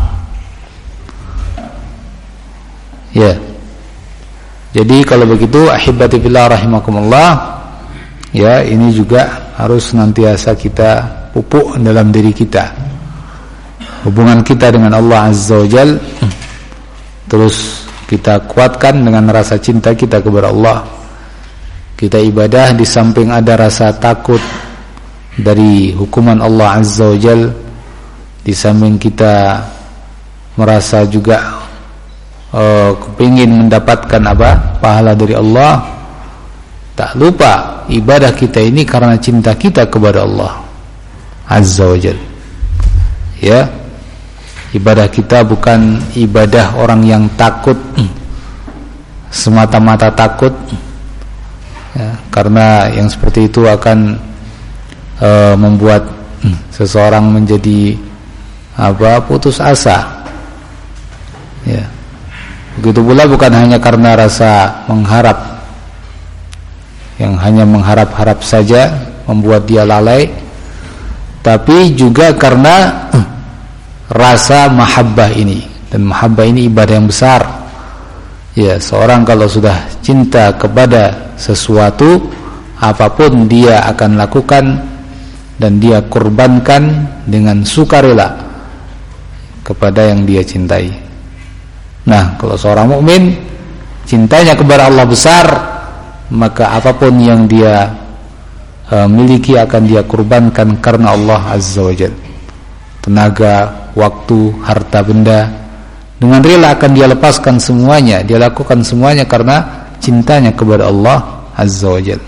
Ya. Jadi kalau begitu ahibati fillah rahimakumullah, ya, ini juga harus senantiasa kita pupuk dalam diri kita. Hubungan kita dengan Allah Azza wa Jalla terus kita kuatkan dengan rasa cinta kita kepada Allah. Kita ibadah di samping ada rasa takut dari hukuman Allah Azza wa Jalla, di samping kita merasa juga uh, kepingin mendapatkan apa? Pahala dari Allah. Tak lupa ibadah kita ini karena cinta kita kepada Allah Azza wa Jalla. Ya, ibadah kita bukan ibadah orang yang takut, semata-mata takut, ya, karena yang seperti itu akan uh, membuat seseorang menjadi apa? Putus asa. Ya. Begitu pula bukan hanya karena rasa mengharap, yang hanya mengharap-harap saja membuat dia lalai, tapi juga karena rasa mahabbah ini. Dan mahabbah ini ibadah yang besar. Ya, seorang kalau sudah cinta kepada sesuatu, apapun dia akan lakukan dan dia kurbankan dengan sukarela kepada yang dia cintai. Nah, kalau seorang mukmin cintanya kepada Allah besar, maka apapun yang dia uh, miliki akan dia kurbankan karena Allah Azza wa Jalla. Tenaga, waktu, harta benda, dengan rela akan dia lepaskan semuanya, dia lakukan semuanya karena cintanya kepada Allah Azza wa Jalla.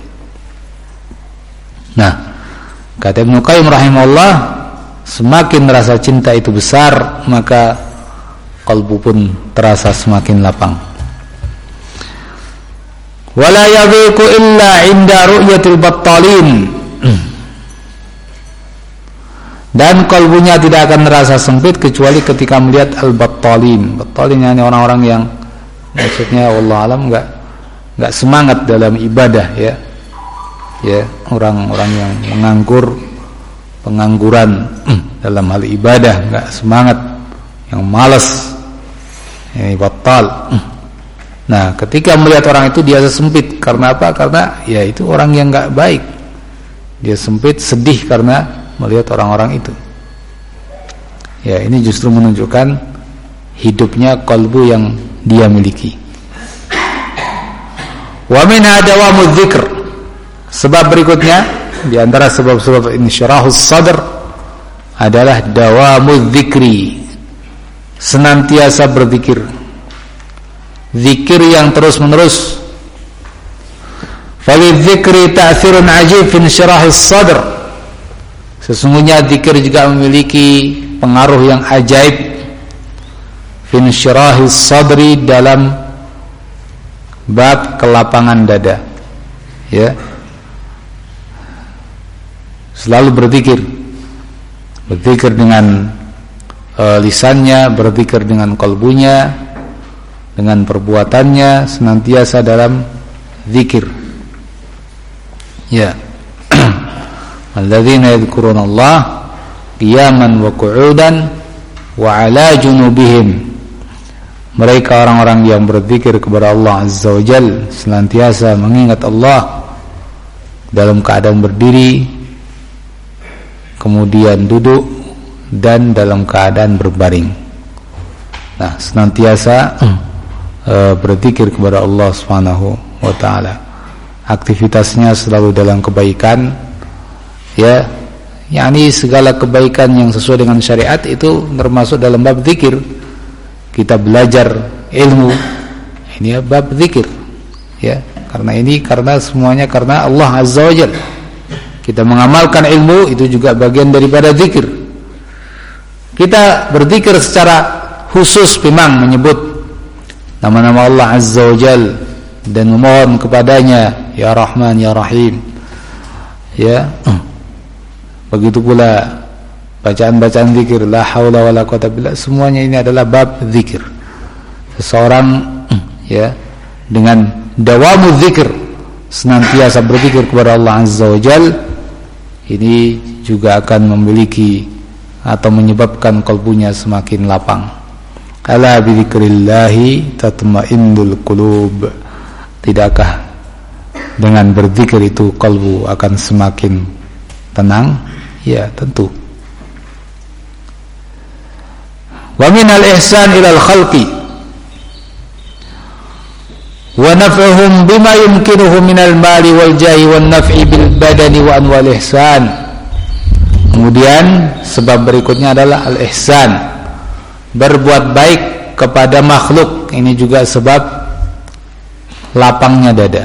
Nah, kata Ibnu Qayyim rahimahullah, semakin rasa cinta itu besar, maka kalbu pun terasa semakin lapang. Wala yadhiqu illa 'inda ru'yatil battalin. Dan kalbunya tidak akan merasa sempit kecuali ketika melihat al-battalin. Battalin ini orang-orang yang maksudnya Allah alam enggak enggak semangat dalam ibadah, ya. Ya, orang-orang yang menganggur, pengangguran dalam hal ibadah, enggak semangat, yang malas. Ini battal. Nah, ketika melihat orang itu dia sempit. Karena apa? Karena ya itu orang yang enggak baik. dia sempit, sedih karena melihat orang-orang itu. Ya, ini justru menunjukkan hidupnya qalbu yang dia miliki. Wa minha dawamudz dzikr. Sebab berikutnya di antara sebab-sebab insyirahus sadr adalah dawamudz dzikri, senantiasa berzikir. Zikir yang terus-menerus. Falidzikri ta'thirun 'ajib fi insyirahis sadr. Sesungguhnya zikir juga memiliki pengaruh yang ajaib fi insyirahis sadri, dalam bab kelapangan dada. Ya. Selalu berzikir. Berzikir dengan uh, lisannya, berzikir dengan qalbunya, dengan perbuatannya, senantiasa dalam zikir. Ya. Alladzina yadhkuruna Allah qiyaman wa qu'udan wa 'ala junubihim. Mereka orang-orang yang berzikir kepada Allah Azza wa Jalla, senantiasa mengingat Allah dalam keadaan berdiri, kemudian duduk, dan dalam keadaan berbaring. Nah, senantiasa uh, berzikir kepada Allah Subhanahu wa taala. Aktivitasnya selalu dalam kebaikan, ya, yakni segala kebaikan yang sesuai dengan syariat itu termasuk dalam bab zikir. Kita belajar ilmu, ini ya bab zikir, ya, karena ini karena semuanya karena Allah Azza wa Jalla. Kita mengamalkan ilmu itu juga bagian daripada zikir. Kita berzikir secara khusus memang menyebut nama-nama Allah Azza wa Jalla dan memohon kepadanya, ya Rahman ya Rahim, ya. Begitu pula bacaan-bacaan zikir, la haula wala quwata billah, semuanya ini adalah bab zikir. Seseorang ya dengan dawamul zikir, senantiasa berzikir kepada Allah Azza wa Jalla, ini juga akan memiliki atau menyebabkan kalbunya semakin lapang. Ala bi dzikrillahi tatma'innul qulub. Tidakkah dengan berzikir itu kalbu akan semakin tenang? Ya, tentu. Wa minal ihsan ilal khalqi wa naf'uhum bima yumkinuhu minal mali wal jahi wan naf'i bil badani wa anwal ihsan. Kemudian sebab berikutnya adalah al-ihsan, berbuat baik kepada makhluk. Ini juga sebab lapangnya dada.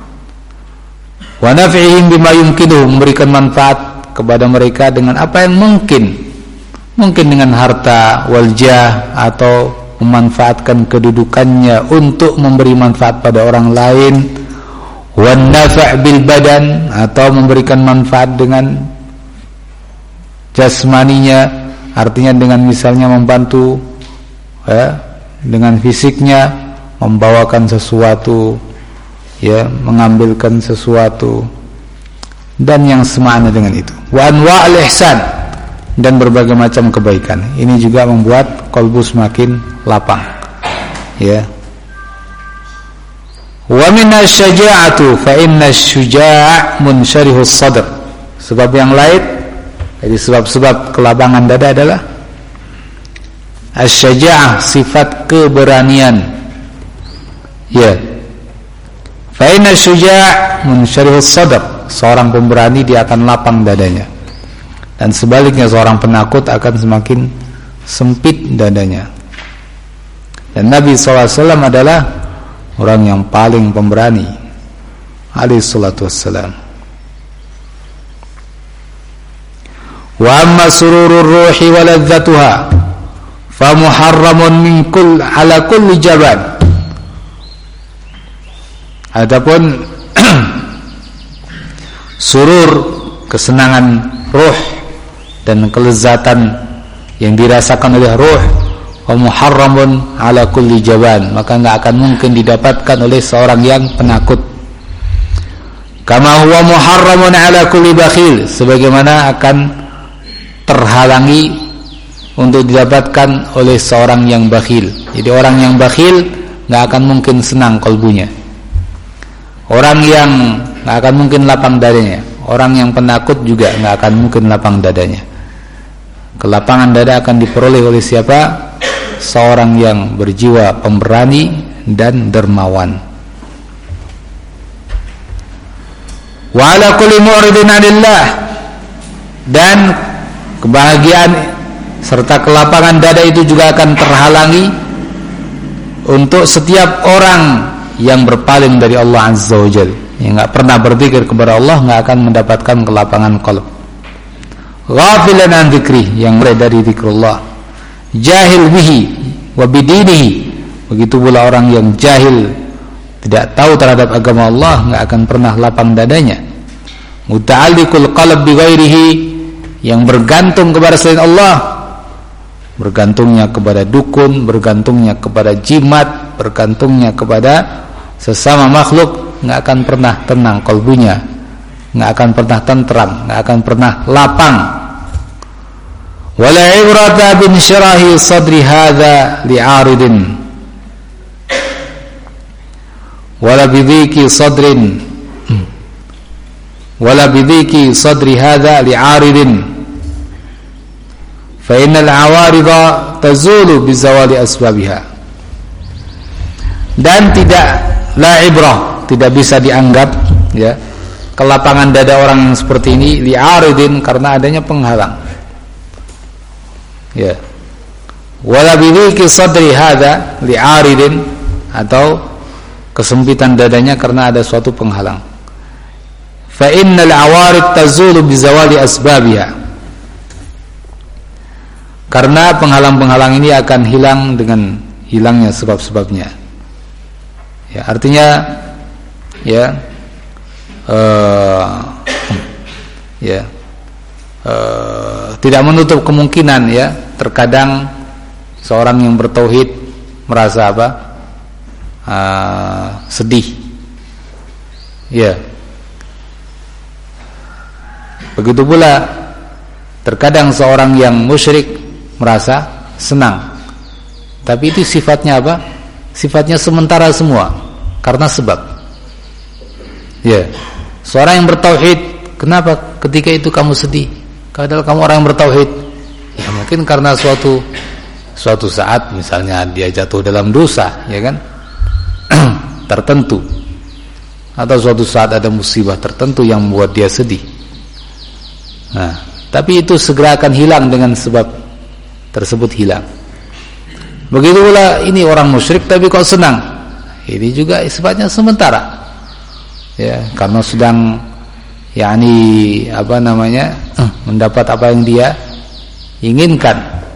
Wa naf'ihim bima yumkinuhu, memberikan manfaat kepada mereka dengan apa yang mungkin. Mungkin dengan harta, waljah, atau memanfaatkan kedudukannya untuk memberi manfaat pada orang lain. Wan nafa' bil badan, atau memberikan manfaat dengan jasmaninya, artinya dengan misalnya membantu ya, dengan fisiknya, membawakan sesuatu, ya, mengambilkan sesuatu, dan yang semakna dengan itu. Wa anwa'ul ihsan, dan berbagai macam kebaikan. Ini juga membuat qalbu semakin lapang. Ya. Wa minasy syaja'atu fa inna asy-syuja' munsyarihus sadr. Sebab yang lain dari sebab-sebab kelapangan dada adalah asy-syaja'ah, sifat keberanian. Ya. Fa inna asy-syuja' munsyarihus sadr. Seorang pemberani dia akan lapang dadanya. Dan sebaliknya seorang penakut akan semakin sempit dadanya. Dan Nabi sallallahu alaihi wasallam adalah orang yang paling pemberani alaihi salatu wassalam. Wa amma sururur ruhi wa ladzatuha fa muharramun min kull ala kulli jaban. Adapun surur, kesenangan ruh dan kelezatan yang dirasakan oleh ruh, wa muharramun ala kulli jaban, maka enggak akan mungkin didapatkan oleh seorang yang penakut. Kama huwa muharramun ala kulli bakhil, sebagaimana akan terhalangi untuk didapatkan oleh seorang yang bakhil. Jadi orang yang bakhil enggak akan mungkin senang kalbunya. Orang yang enggak akan mungkin lapang dadanya. Orang yang penakut juga nggak akan mungkin lapang dadanya. Kelapangan dada akan diperoleh oleh siapa? Seorang yang berjiwa pemberani dan dermawan. Wa ala kulli mu'ridin 'anillah, dan kebahagiaan serta kelapangan dada itu juga akan terhalangi untuk setiap orang yang berpaling dari Allah Azza wa Jalla, yang enggak pernah berzikir kepada Allah, enggak akan mendapatkan kelapangan qalb. Ghafilan an dzikri, yang mulai dari zikrullah, jahil bihi wa bidinihi, begitu pula orang yang jahil, tidak tahu terhadap agama Allah, enggak akan pernah lapang dadanya. Muta'alliqul qalb bi ghairihi, yang bergantung kepada selain Allah, bergantungnya kepada dukun, bergantungnya kepada jimat, bergantungnya kepada sesama makhluk, enggak akan pernah tenang kalbunya, enggak akan pernah tentram, enggak akan pernah lapang. Wala ibrata bin syirahi sadri hadza li'aridin wala bidhiki sadrin wala bidhiki sadri hadza li'aridin fa innal awarida tazulu bizawali asbabiha. Dan tidak la ibrah, tidak bisa dianggap ya kelapangan dada orang yang seperti ini li'aridin, karena adanya penghalang. Ya. Wala bidhiki sadri hadza li'aridin, atau kesempitan dadanya karena ada suatu penghalang. Fa innal awarid tazulu bizawali asbabiha, karena penghalang-penghalang ini akan hilang dengan hilangnya sebab-sebabnya. Ya, artinya ya uh, ya uh, tidak menutup kemungkinan ya, terkadang seorang yang bertauhid merasa apa? Uh, sedih. Ya. Begitu pula terkadang seorang yang musyrik merasa senang. Tapi itu sifatnya apa? Sifatnya sementara semua, karena sebab. Ya. Seorang yang bertauhid, kenapa ketika itu kamu sedih? Padahal kamu orang yang bertauhid. Ya mungkin karena suatu suatu saat misalnya dia jatuh dalam dosa, ya kan? tertentu. Atau suatu saat ada musibah tertentu yang membuat dia sedih. Nah, tapi itu segera akan hilang dengan sebab tersebut hilang. Begitu pula ini orang musyrik tapi kok senang. Ini juga sifatnya sementara. Ya, karena sedang yakni apa namanya? mendapat apa yang dia inginkan.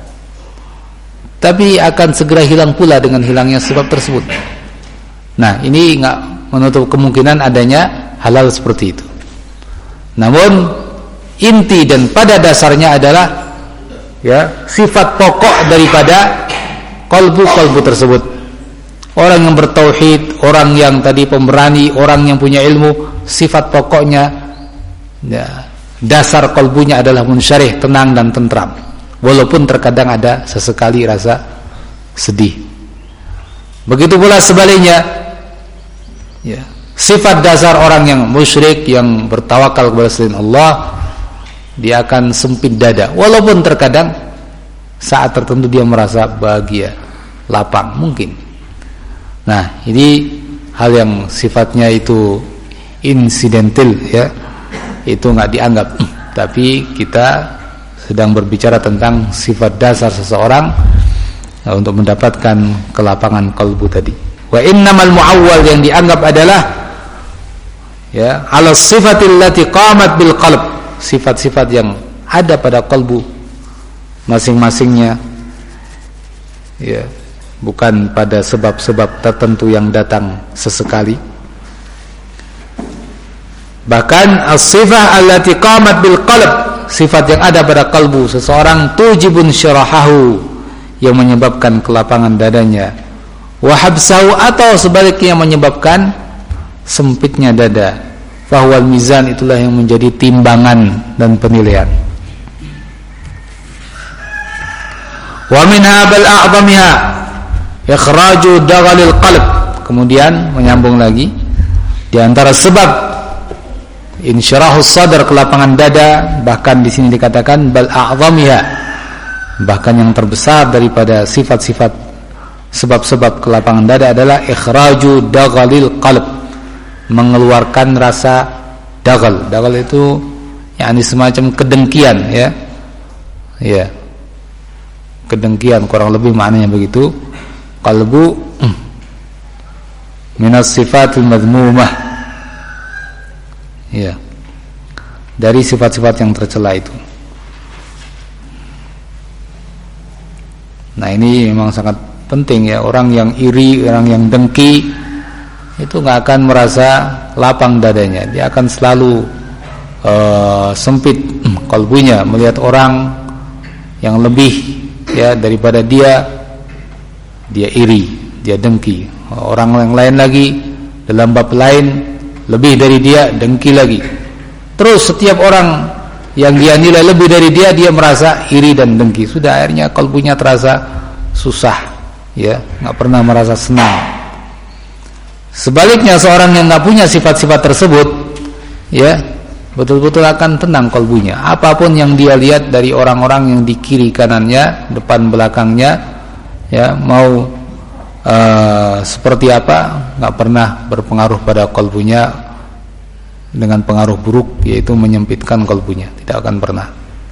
Tapi akan segera hilang pula dengan hilangnya sebab tersebut. Nah, ini enggak menutup kemungkinan adanya hal-hal seperti itu. Namun inti dan pada dasarnya adalah ya sifat pokok daripada kalbu-kalbu tersebut. Orang yang bertauhid, orang yang tadi pemberani, orang yang punya ilmu, sifat pokoknya ya, dasar kalbunya adalah munsyarih, tenang dan tentram. Walaupun terkadang ada sesekali rasa sedih. Begitu pula sebaliknya, ya, sifat dasar orang yang musyrik, yang bertawakal kepada selain Allah, dia akan sempit dada. Walaupun terkadang saat tertentu dia merasa bahagia, lapang mungkin. Nah, ini hal yang sifatnya itu insidental ya, itu nggak dianggap. Tapi kita sedang berbicara tentang sifat dasar seseorang ya, untuk mendapatkan kelapangan kalbu tadi. Wa innamal muawwal, yang dianggap adalah ya ala sifatil lati qamat bil qalb, sifat-sifat yang ada pada kalbu masing-masingnya ya, bukan pada sebab-sebab tertentu yang datang sesekali. Bahkan as-sifah allati qamat bil qalb, sifat yang ada pada kalbu seseorang, tujibun syarahahu, yang menyebabkan kelapangan dadanya, wa habsahu, atau sebaliknya menyebabkan sempitnya dada. Fahwal mizan, itulah yang menjadi timbangan dan penilaian. Wa minha bal a'zamiha ikhraju daghalil qalb. Kemudian menyambung lagi, di antara sebab insyirahus sadr, kelapangan dada, bahkan di sini dikatakan bal a'zamiha, bahkan yang terbesar daripada sifat-sifat sebab-sebab kelapangan dada adalah ikhraju daghalil qalb, mengeluarkan rasa dagal. Dagal itu yakni semacam kedengkian, ya. Ya. Kedengkian kurang lebih maknanya begitu. Qalbu minas sifatil madhmumah. Ya. Dari sifat-sifat yang tercela itu. Nah, ini memang sangat penting ya. Orang yang iri, orang yang dengki itu nggak akan merasa lapang dadanya. Dia akan selalu uh, sempit kalbunya melihat orang yang lebih ya daripada dia, dia iri, dia dengki. Orang yang lain lagi dalam bab lain lebih dari dia, dengki lagi. Terus setiap orang yang dia nilai lebih dari dia, dia merasa iri dan dengki. Sudah akhirnya kalbunya terasa susah, ya, nggak pernah merasa senang. Sebaliknya seorang yang nggak punya sifat-sifat tersebut, ya, betul-betul akan tenang kalbunya. Apapun yang dia lihat dari orang-orang yang di kiri kanannya, depan belakangnya, ya, mau uh, seperti apa, nggak pernah berpengaruh pada kalbunya dengan pengaruh buruk, yaitu menyempitkan kalbunya. Tidak akan pernah.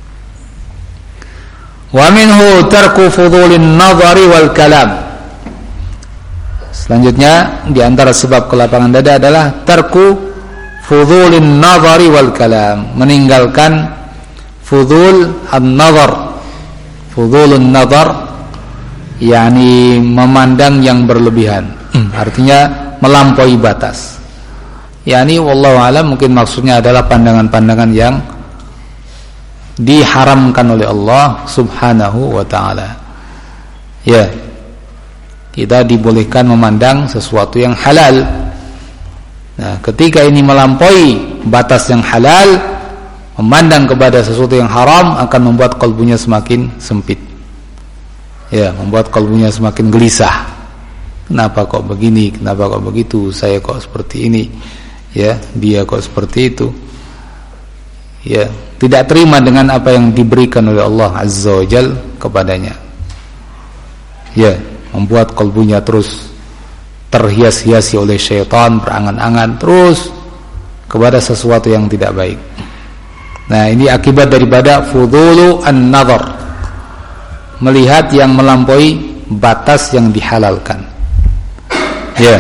Wa minhu tarku fudulin nadhari wal kalam. Selanjutnya di antara sebab kelapangan dada adalah tarku fudulin nadhari wal kalam, meninggalkan fudul an-nadhar. Fudulun nadhar yakni memandang yang berlebihan. Artinya melampaui batas. yakni wallahu alam mungkin maksudnya adalah pandangan-pandangan yang diharamkan oleh Allah Subhanahu wa taala. Ya. Kita dibolehkan memandang sesuatu yang halal. Nah, ketika ini melampaui batas yang halal, memandang kepada sesuatu yang haram akan membuat kalbunya semakin sempit. Ya, membuat kalbunya semakin gelisah. Kenapa kok begini? Kenapa kok begitu? Saya kok seperti ini? Ya, dia kok seperti itu? Ya, tidak terima dengan apa yang diberikan oleh Allah Azza wa Jalla kepadanya. Ya, membuat kalbunya terus terhias-hiasi oleh syaitan, berangan-angan terus kepada sesuatu yang tidak baik. Nah, ini akibat daripada fudulu an-nadhar, melihat yang melampaui batas yang dihalalkan. Ya.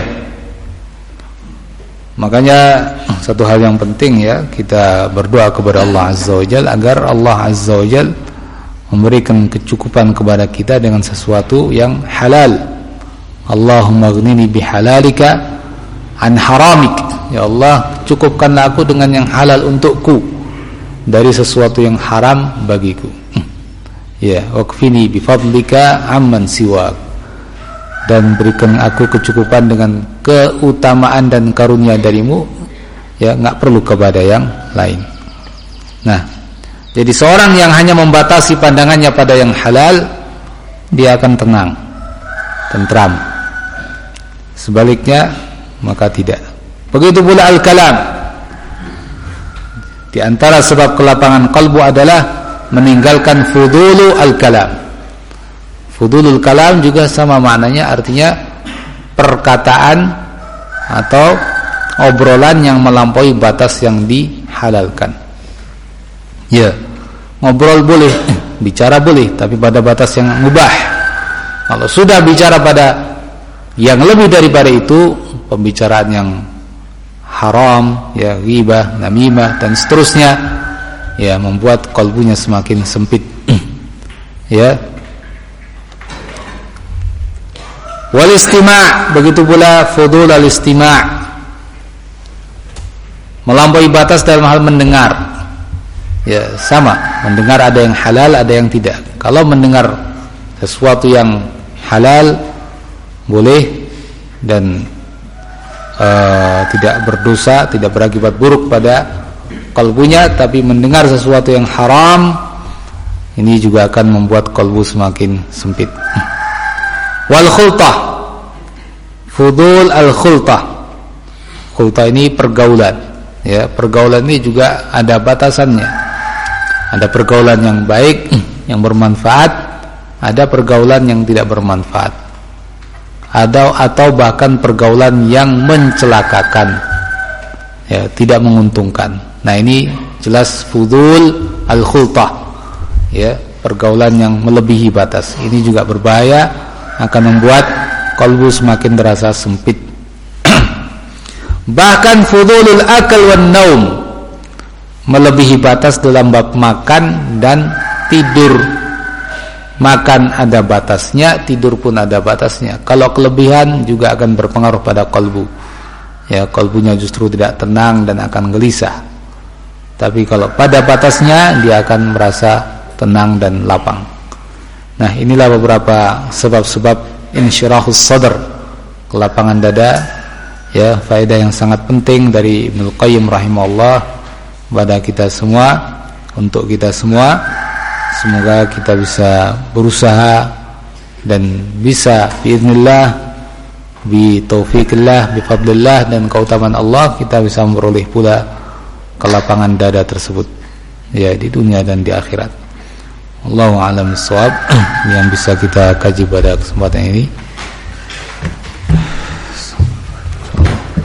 Makanya satu hal yang penting ya, kita berdoa kepada Allah Azza wa Jalla agar Allah Azza wa Jalla memberikan kecukupan kepada kita dengan sesuatu yang halal. Allahumma aghnini bihalalika an haramik. Ya Allah, cukupkanlah aku dengan yang halal untukku dari sesuatu yang haram bagiku. Ya, waqfini bifadlika amman siwak. Dan berikan aku kecukupan dengan keutamaan dan karunia darimu, ya, enggak perlu kepada yang lain. Nah, jadi seorang yang hanya membatasi pandangannya pada yang halal, dia akan tenang, tentram. Sebaliknya maka tidak. Begitu pula al-kalam. Di antara sebab kelapangan kalbu adalah meninggalkan fudulu al-kalam. Fudulul kalam juga sama maknanya, artinya perkataan atau obrolan yang melampaui batas yang dihalalkan. Ya, ngobrol boleh, bicara boleh, tapi pada batas yang mubah. Kalau sudah bicara pada yang lebih daripada itu, pembicaraan yang haram, ya, ghibah, namimah dan seterusnya, ya, membuat kalbunya semakin sempit. Ya. Wal istima', begitu pula fudul al istima', melampaui batas dalam hal mendengar. Ya, sama, mendengar ada yang halal, ada yang tidak. Kalau mendengar sesuatu yang halal boleh dan uh, tidak berdosa, tidak berakibat buruk pada kalbunya, tapi mendengar sesuatu yang haram ini juga akan membuat kalbu semakin sempit. Wal khultah, fudul al khultah. Khultah ini pergaulan. Ya, pergaulan ini juga ada batasannya. Ada pergaulan yang baik, yang bermanfaat, ada pergaulan yang tidak bermanfaat. Ada atau bahkan pergaulan yang mencelakakan, ya, tidak menguntungkan. Nah, ini jelas fudul al-khultah, ya, pergaulan yang melebihi batas. Ini juga berbahaya, akan membuat kalbu semakin terasa sempit. Bahkan fudulul akal wan naum, melebihi batas dalam bab makan dan tidur. Makan ada batasnya, tidur pun ada batasnya. Kalau kelebihan juga akan berpengaruh pada kalbu. Ya, kalbunya justru tidak tenang dan akan gelisah. Tapi kalau pada batasnya, dia akan merasa tenang dan lapang. Nah, inilah beberapa sebab-sebab insyirahus sadr, kelapangan dada. Ya, faedah yang sangat penting dari Ibnul Qayyim rahimahullah pada kita semua, untuk kita semua. Semoga kita bisa berusaha dan bisa biiznillah, bi taufikillah, bi fadlillah dan keutamaan Allah, kita bisa memperoleh pula kelapangan dada tersebut, ya, di dunia dan di akhirat. Allahu a'lam bissawab. Yang bisa kita kaji pada kesempatan ini.